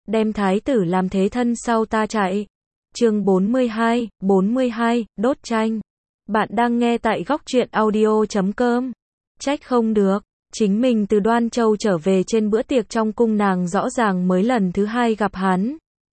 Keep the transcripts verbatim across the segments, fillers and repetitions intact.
đem thái tử làm thế thân sau ta chạy. Chương bốn mươi hai, bốn mươi hai, đốt tranh. Bạn đang nghe tại góc truyện audio chấm com. Trách không được, chính mình từ Đoan Châu trở về trên bữa tiệc trong cung nàng rõ ràng mới lần thứ hai gặp hắn.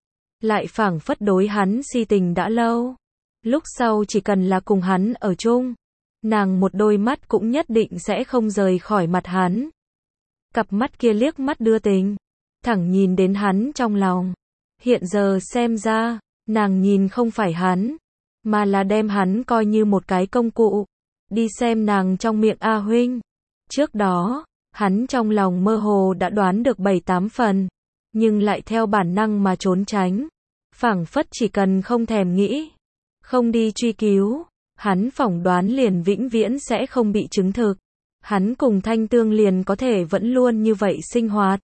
Lại phảng phất đối hắn si tình đã lâu. Lúc sau chỉ cần là cùng hắn ở chung, nàng một đôi mắt cũng nhất định sẽ không rời khỏi mặt hắn. Cặp mắt kia liếc mắt đưa tình, thẳng nhìn đến hắn trong lòng. Hiện giờ xem ra, nàng nhìn không phải hắn, mà là đem hắn coi như một cái công cụ, đi xem nàng trong miệng A huynh. Trước đó, hắn trong lòng mơ hồ đã đoán được bảy tám phần, nhưng lại theo bản năng mà trốn tránh. Phảng phất chỉ cần không thèm nghĩ, không đi truy cứu, hắn phỏng đoán liền vĩnh viễn sẽ không bị chứng thực. Hắn cùng Thanh Tương liền có thể vẫn luôn như vậy sinh hoạt.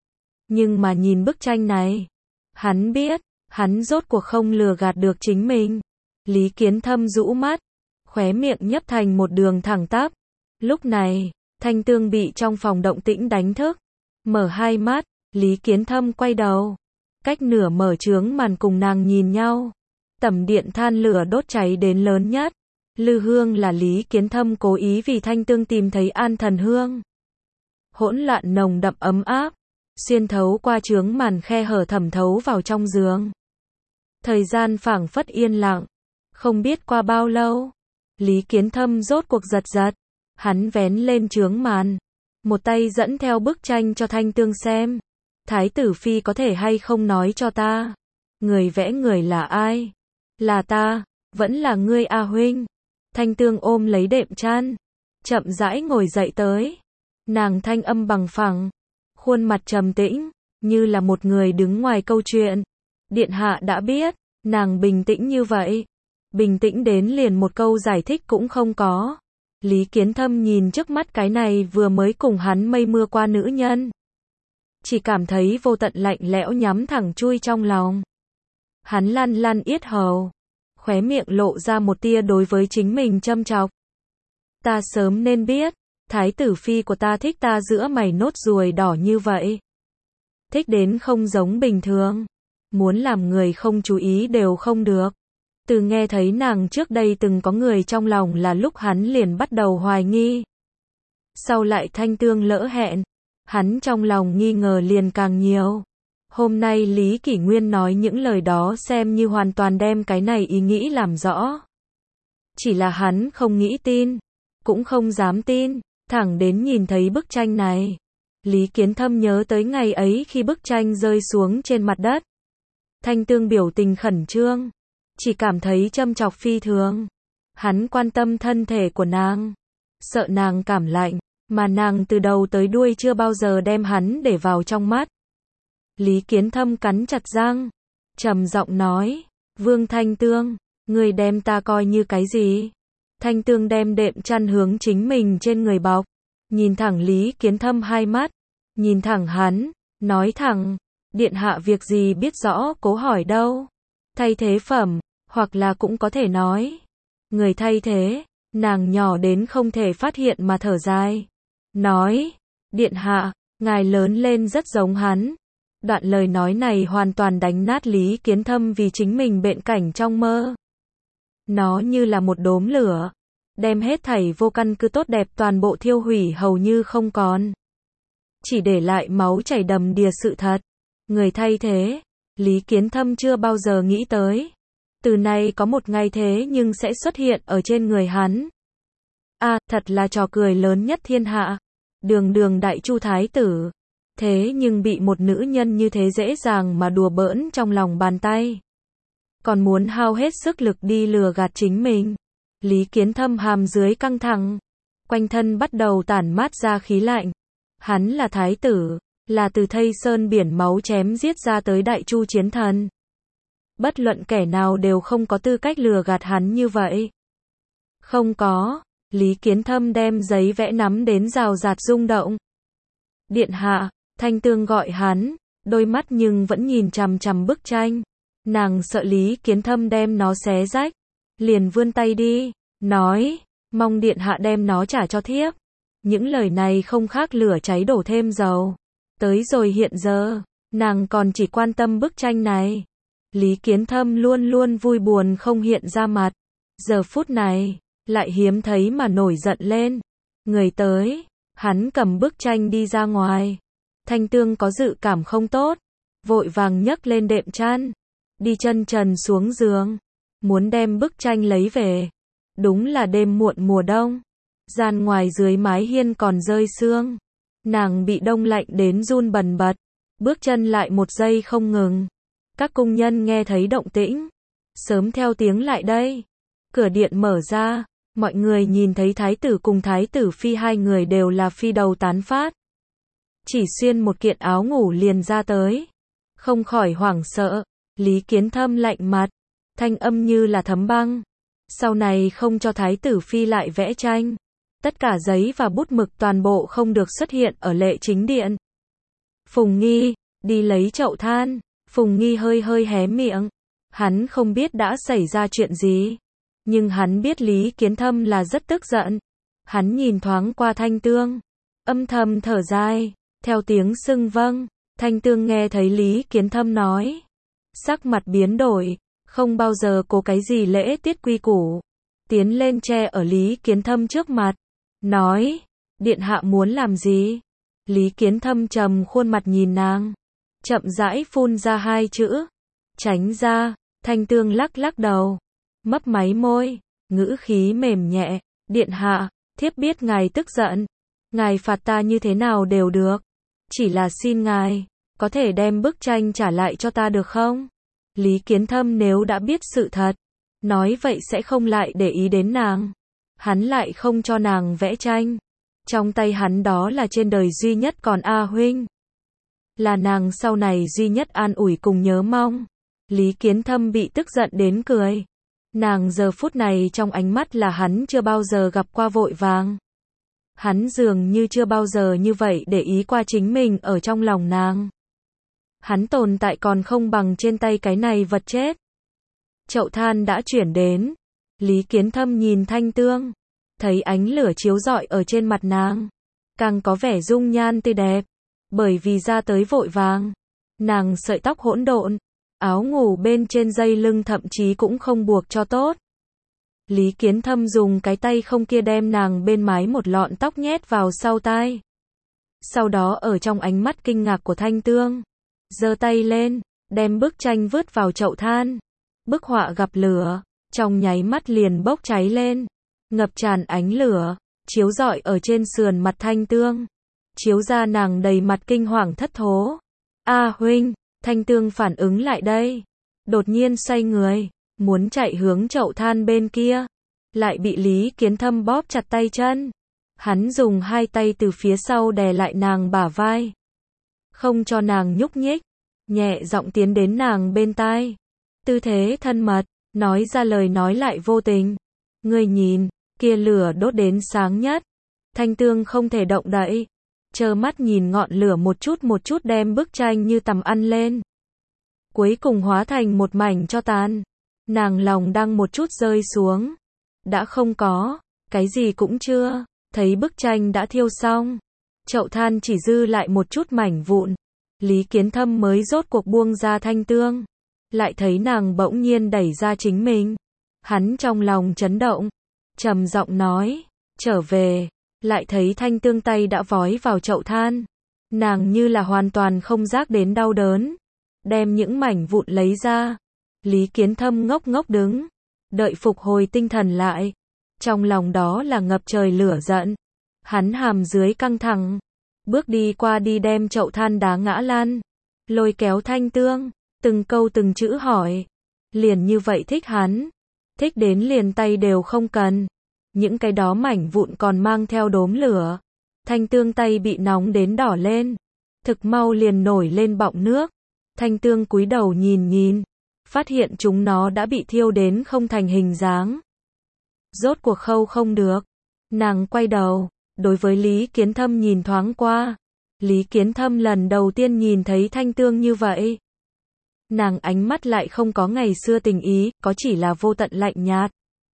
Nhưng mà nhìn bức tranh này, hắn biết, hắn rốt cuộc không lừa gạt được chính mình. Lý Kiến Thâm rũ mắt, khóe miệng nhấp thành một đường thẳng tắp. Lúc này, Thanh Tương bị trong phòng động tĩnh đánh thức. Mở hai mắt, Lý Kiến Thâm quay đầu. Cách nửa mở trướng màn cùng nàng nhìn nhau. Tầm điện than lửa đốt cháy đến lớn nhất. Lư hương là Lý Kiến Thâm cố ý vì Thanh Tương tìm thấy an thần hương. Hỗn loạn nồng đậm ấm áp, xuyên thấu qua trướng màn khe hở thẩm thấu vào trong giường. Thời gian phảng phất yên lặng, không biết qua bao lâu, Lý Kiến Thâm rốt cuộc giật giật, hắn vén lên trướng màn, một tay dẫn theo bức tranh cho Thanh Tương xem. Thái tử phi có thể hay không nói cho ta, người vẽ người là ai? Là ta, vẫn là ngươi A huynh. Thanh Tương ôm lấy đệm chăn, chậm rãi ngồi dậy tới. Nàng thanh âm bằng phẳng, khuôn mặt trầm tĩnh, như là một người đứng ngoài câu chuyện. Điện hạ đã biết, nàng bình tĩnh như vậy, bình tĩnh đến liền một câu giải thích cũng không có. Lý Kiến Thâm nhìn trước mắt cái này vừa mới cùng hắn mây mưa qua nữ nhân, chỉ cảm thấy vô tận lạnh lẽo nhắm thẳng chui trong lòng. Hắn lăn lăn yết hầu, khóe miệng lộ ra một tia đối với chính mình châm chọc. Ta sớm nên biết, thái tử phi của ta thích ta giữa mày nốt ruồi đỏ như vậy. Thích đến không giống bình thường, muốn làm người không chú ý đều không được. Từ nghe thấy nàng trước đây từng có người trong lòng là lúc hắn liền bắt đầu hoài nghi. Sau lại Thanh Tương lỡ hẹn, hắn trong lòng nghi ngờ liền càng nhiều. Hôm nay Lý Kỷ Nguyên nói những lời đó xem như hoàn toàn đem cái này ý nghĩ làm rõ. Chỉ là hắn không nghĩ tin, cũng không dám tin, thẳng đến nhìn thấy bức tranh này. Lý Kiến Thâm nhớ tới ngày ấy khi bức tranh rơi xuống trên mặt đất. Thanh Tương biểu tình khẩn trương, chỉ cảm thấy châm chọc phi thường. Hắn quan tâm thân thể của nàng, sợ nàng cảm lạnh, mà nàng từ đầu tới đuôi chưa bao giờ đem hắn để vào trong mắt. Lý Kiến Thâm cắn chặt răng, trầm giọng nói, Vương Thanh Tương, người đem ta coi như cái gì? Thanh Tương đem đệm chăn hướng chính mình trên người bọc, nhìn thẳng Lý Kiến Thâm hai mắt, nhìn thẳng hắn, nói thẳng, điện hạ việc gì biết rõ cố hỏi đâu. Thay thế phẩm, hoặc là cũng có thể nói, người thay thế. Nàng nhỏ đến không thể phát hiện mà thở dài, nói, điện hạ, ngài lớn lên rất giống hắn. Đoạn lời nói này hoàn toàn đánh nát Lý Kiến Thâm vì chính mình bệnh cảnh trong mơ. Nó như là một đốm lửa, đem hết thảy vô căn cứ tốt đẹp toàn bộ thiêu hủy hầu như không còn. Chỉ để lại máu chảy đầm đìa sự thật. Người thay thế, Lý Kiến Thâm chưa bao giờ nghĩ tới. Từ nay có một ngày thế nhưng sẽ xuất hiện ở trên người hắn. À, thật là trò cười lớn nhất thiên hạ. Đường đường đại chu thái tử. Thế nhưng bị một nữ nhân như thế dễ dàng mà đùa bỡn trong lòng bàn tay. Còn muốn hao hết sức lực đi lừa gạt chính mình. Lý Kiến Thâm hàm dưới căng thẳng, quanh thân bắt đầu tản mát ra khí lạnh. Hắn là thái tử, là từ thây sơn biển máu chém giết ra tới đại chu chiến thần. Bất luận kẻ nào đều không có tư cách lừa gạt hắn như vậy. Không có, Lý Kiến Thâm đem giấy vẽ nắm đến rào rạt rung động. Điện hạ, Thanh Tương gọi hắn, đôi mắt nhưng vẫn nhìn chằm chằm bức tranh. Nàng sợ Lý Kiến Thâm đem nó xé rách, liền vươn tay đi, nói, mong điện hạ đem nó trả cho thiếp. Những lời này không khác lửa cháy đổ thêm dầu. Tới rồi hiện giờ, Nàng còn chỉ quan tâm bức tranh này. Lý Kiến Thâm luôn luôn vui buồn không hiện ra mặt. Giờ phút này, lại hiếm thấy mà nổi giận lên. Người tới, hắn cầm bức tranh đi ra ngoài. Thanh Tương có dự cảm không tốt, vội vàng nhấc lên đệm chăn, đi chân trần xuống giường, muốn đem bức tranh lấy về. Đúng là đêm muộn mùa đông, gian ngoài dưới mái hiên còn rơi sương. Nàng bị đông lạnh đến run bần bật, bước chân lại một giây không ngừng. Các cung nhân nghe thấy động tĩnh, sớm theo tiếng lại đây. Cửa điện mở ra, mọi người nhìn thấy thái tử cùng thái tử phi hai người đều là phi đầu tán phát. Chỉ xuyên một kiện áo ngủ liền ra tới. Không khỏi hoảng sợ, Lý Kiến Thâm lạnh mặt, thanh âm như là thấm băng. Sau này không cho thái tử phi lại vẽ tranh. Tất cả giấy và bút mực toàn bộ không được xuất hiện ở lệ chính điện. Phùng Nghi, đi lấy chậu than. Phùng Nghi hơi hơi hé miệng. Hắn không biết đã xảy ra chuyện gì. Nhưng hắn biết Lý Kiến Thâm là rất tức giận. Hắn nhìn thoáng qua Thanh Tương, âm thầm thở dài, theo tiếng xưng vâng. Thanh Tương nghe thấy Lý Kiến Thâm nói, sắc mặt biến đổi, không bao giờ có cái gì lễ tiết quy củ. Tiến lên che ở Lý Kiến Thâm trước mặt, nói, điện hạ muốn làm gì? Lý Kiến Thâm trầm khuôn mặt nhìn nàng, chậm rãi phun ra hai chữ, tránh ra. Thanh Tương lắc lắc đầu, mấp máy môi, ngữ khí mềm nhẹ, điện hạ, thiếp biết ngài tức giận, ngài phạt ta như thế nào đều được, chỉ là xin ngài, có thể đem bức tranh trả lại cho ta được không? Lý Kiến Thâm nếu đã biết sự thật, nói vậy sẽ không lại để ý đến nàng. Hắn lại không cho nàng vẽ tranh. Trong tay hắn đó là trên đời duy nhất còn A huynh. Là nàng sau này duy nhất an ủi cùng nhớ mong. Lý Kiến Thâm bị tức giận đến cười. Nàng giờ phút này trong ánh mắt là hắn chưa bao giờ gặp qua vội vàng. Hắn dường như chưa bao giờ như vậy để ý qua chính mình ở trong lòng nàng. Hắn tồn tại còn không bằng trên tay cái này vật chết. Chậu than đã chuyển đến. Lý Kiến Thâm nhìn Thanh Tương, thấy ánh lửa chiếu rọi ở trên mặt nàng, càng có vẻ dung nhan tươi đẹp. Bởi vì ra tới vội vàng, nàng sợi tóc hỗn độn, áo ngủ bên trên dây lưng thậm chí cũng không buộc cho tốt. Lý Kiến Thâm dùng cái tay không kia đem nàng bên mái một lọn tóc nhét vào sau tai. Sau đó ở trong ánh mắt kinh ngạc của Thanh Tương, giơ tay lên, đem bức tranh vứt vào chậu than. Bức họa gặp lửa, trong nháy mắt liền bốc cháy lên, ngập tràn ánh lửa, chiếu rọi ở trên sườn mặt Thanh Tương, chiếu ra nàng đầy mặt kinh hoàng thất thố. A huynh, Thanh Tương phản ứng lại đây, đột nhiên xoay người, muốn chạy hướng chậu than bên kia, lại bị Lý Kiến Thâm bóp chặt tay chân. Hắn dùng hai tay từ phía sau đè lại nàng bả vai, không cho nàng nhúc nhích, nhẹ giọng tiến đến nàng bên tai, tư thế thân mật, nói ra lời nói lại vô tình. Ngươi nhìn, kia lửa đốt đến sáng nhất. Thanh Tương không thể động đậy, trơ mắt nhìn ngọn lửa một chút một chút đem bức tranh như tầm ăn lên. Cuối cùng hóa thành một mảnh tro tàn. Nàng lòng đang một chút rơi xuống. Đã không có, cái gì cũng chưa, thấy bức tranh đã thiêu xong. Chậu than chỉ dư lại một chút mảnh vụn. Lý Kiến Thâm mới rốt cuộc buông ra Thanh Tương. Lại thấy nàng bỗng nhiên đẩy ra chính mình. Hắn trong lòng chấn động, trầm giọng nói, trở về. Lại thấy Thanh Tương tay đã vói vào chậu than. Nàng như là hoàn toàn không giác đến đau đớn, đem những mảnh vụn lấy ra. Lý Kiến Thâm ngốc ngốc đứng, đợi phục hồi tinh thần lại. Trong lòng đó là ngập trời lửa giận. Hắn hàm dưới căng thẳng, bước đi qua đi đem chậu than đá ngã lăn, lôi kéo Thanh Tương, từng câu từng chữ hỏi. Liền như vậy thích hắn, thích đến liền tay đều không cần. Những cái đó mảnh vụn còn mang theo đốm lửa. Thanh Tương tay bị nóng đến đỏ lên, thực mau liền nổi lên bọng nước. Thanh Tương cúi đầu nhìn nhìn, phát hiện chúng nó đã bị thiêu đến không thành hình dáng. Rốt cuộc khâu không được. Nàng quay đầu, đối với Lý Kiến Thâm nhìn thoáng qua. Lý Kiến Thâm lần đầu tiên nhìn thấy Thanh Tương như vậy. Nàng ánh mắt lại không có ngày xưa tình ý, có chỉ là vô tận lạnh nhạt.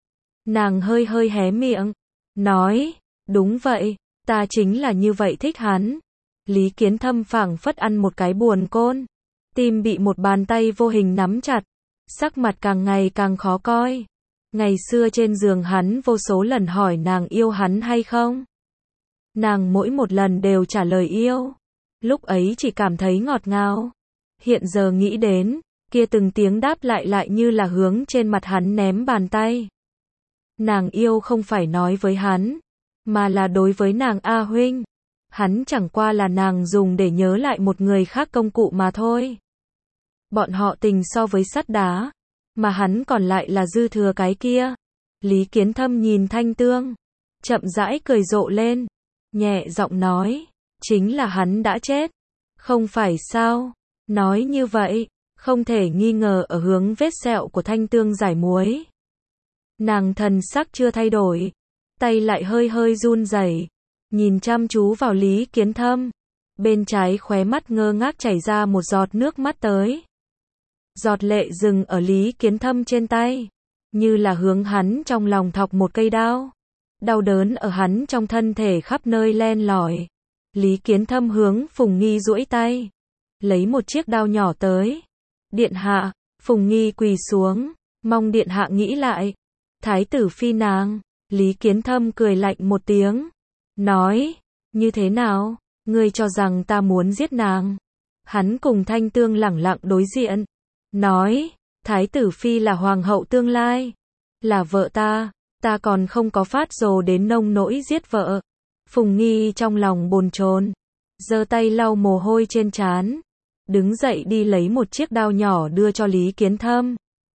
Nàng hơi hơi hé miệng, nói, đúng vậy, ta chính là như vậy thích hắn. Lý Kiến Thâm phảng phất ăn một cái buồn côn, tim bị một bàn tay vô hình nắm chặt, sắc mặt càng ngày càng khó coi. Ngày xưa trên giường hắn vô số lần hỏi nàng yêu hắn hay không. Nàng mỗi một lần đều trả lời yêu. Lúc ấy chỉ cảm thấy ngọt ngào. Hiện giờ nghĩ đến, kia từng tiếng đáp lại lại như là hướng trên mặt hắn ném bàn tay. Nàng yêu không phải nói với hắn, mà là đối với nàng A huynh. Hắn chẳng qua là nàng dùng để nhớ lại một người khác công cụ mà thôi. Bọn họ tình so với sắt đá, mà hắn còn lại là dư thừa cái kia. Lý Kiến Thâm nhìn Thanh Tương, chậm rãi cười rộ lên, nhẹ giọng nói, chính là hắn đã chết, không phải sao? Nói như vậy, không thể nghi ngờ ở hướng vết sẹo của Thanh Tương giải muối. Nàng thần sắc chưa thay đổi, tay lại hơi hơi run rẩy, nhìn chăm chú vào Lý Kiến Thâm, bên trái khóe mắt ngơ ngác chảy ra một giọt nước mắt tới. Giọt lệ dừng ở Lý Kiến Thâm trên tay, như là hướng hắn trong lòng thọc một cây đao. Đau đớn ở hắn trong thân thể khắp nơi len lỏi. Lý Kiến Thâm hướng Phùng Nghi duỗi tay, lấy một chiếc đao nhỏ tới. Điện hạ, Phùng Nghi quỳ xuống, mong điện hạ nghĩ lại. Thái tử phi nàng, Lý Kiến Thâm cười lạnh một tiếng, nói, như thế nào, ngươi cho rằng ta muốn giết nàng? Hắn cùng Thanh Tương lẳng lặng đối diện, nói, Thái tử phi là hoàng hậu tương lai, là vợ ta, ta còn không có phát rồ đến nông nỗi giết vợ. Phùng Nghi trong lòng bồn chồn, giơ tay lau mồ hôi trên trán, đứng dậy đi lấy một chiếc đao nhỏ đưa cho Lý Kiến Thâm.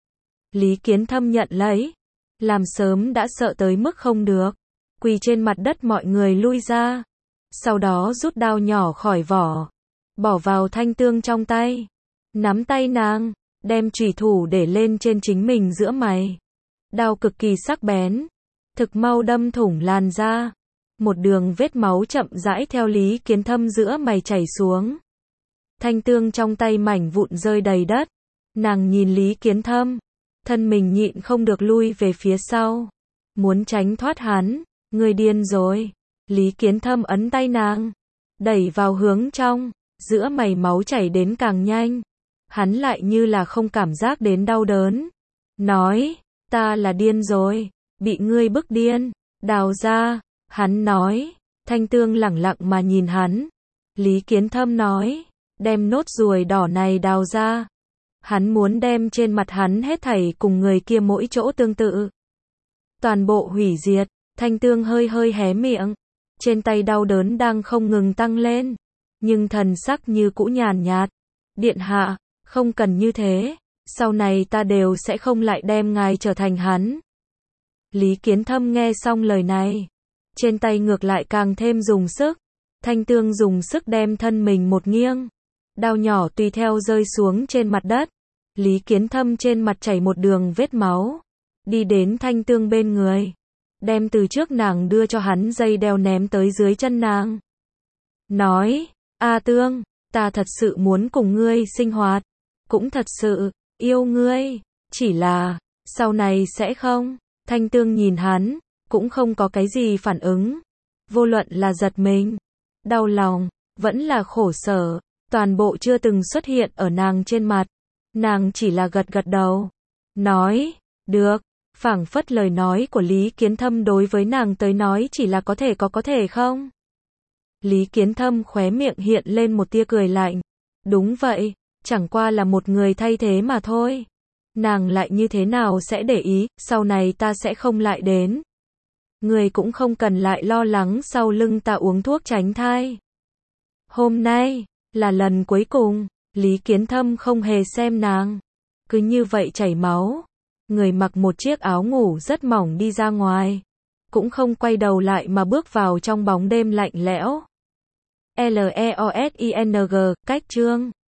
Lý Kiến Thâm nhận lấy, làm sớm đã sợ tới mức không được, quỳ trên mặt đất mọi người lui ra, sau đó rút đao nhỏ khỏi vỏ, bỏ vào Thanh Tương trong tay, nắm tay nàng, đem chủy thủ để lên trên chính mình giữa mày. Đao cực kỳ sắc bén, thực mau đâm thủng làn da, một đường vết máu chậm rãi theo Lý Kiến Thâm giữa mày chảy xuống. Thanh Tương trong tay mảnh vụn rơi đầy đất, nàng nhìn Lý Kiến Thâm, thân mình nhịn không được lui về phía sau, muốn tránh thoát hắn. Người điên rồi. Lý Kiến Thâm ấn tay nàng, đẩy vào hướng trong, giữa mày máu chảy đến càng nhanh. Hắn lại như là không cảm giác đến đau đớn, nói, ta là điên rồi, bị ngươi bức điên, đào ra. Hắn nói, Thanh Tương lẳng lặng mà nhìn hắn. Lý Kiến Thâm nói, đem nốt ruồi đỏ này đào ra. Hắn muốn đem trên mặt hắn hết thảy cùng người kia mỗi chỗ tương tự, toàn bộ hủy diệt. Thanh Tương hơi hơi hé miệng, trên tay đau đớn đang không ngừng tăng lên, nhưng thần sắc như cũ nhàn nhạt. Điện hạ, không cần như thế, sau này ta đều sẽ không lại đem ngài trở thành hắn. Lý Kiến Thâm nghe xong lời này, trên tay ngược lại càng thêm dùng sức. Thanh Tương dùng sức đem thân mình một nghiêng, đao nhỏ tùy theo rơi xuống trên mặt đất. Lý Kiến Thâm trên mặt chảy một đường vết máu, đi đến Thanh Tương bên người, đem từ trước nàng đưa cho hắn dây đeo ném tới dưới chân nàng. Nói, A Tương, ta thật sự muốn cùng ngươi sinh hoạt, cũng thật sự yêu ngươi, chỉ là, sau này sẽ không. Thanh Tương nhìn hắn, cũng không có cái gì phản ứng. Vô luận là giật mình, đau lòng, vẫn là khổ sở, toàn bộ chưa từng xuất hiện ở nàng trên mặt. Nàng chỉ là gật gật đầu, nói, được. Phảng phất lời nói của Lý Kiến Thâm đối với nàng tới nói chỉ là có thể có có thể không. Lý Kiến Thâm khóe miệng hiện lên một tia cười lạnh. Đúng vậy, chẳng qua là một người thay thế mà thôi. Nàng lại như thế nào sẽ để ý, sau này ta sẽ không lại đến. Người cũng không cần lại lo lắng sau lưng ta uống thuốc tránh thai. Hôm nay, là lần cuối cùng, Lý Kiến Thâm không hề xem nàng. Cứ như vậy chảy máu. Người mặc một chiếc áo ngủ rất mỏng đi ra ngoài, cũng không quay đầu lại mà bước vào trong bóng đêm lạnh lẽo. L E O S I N G, cách chương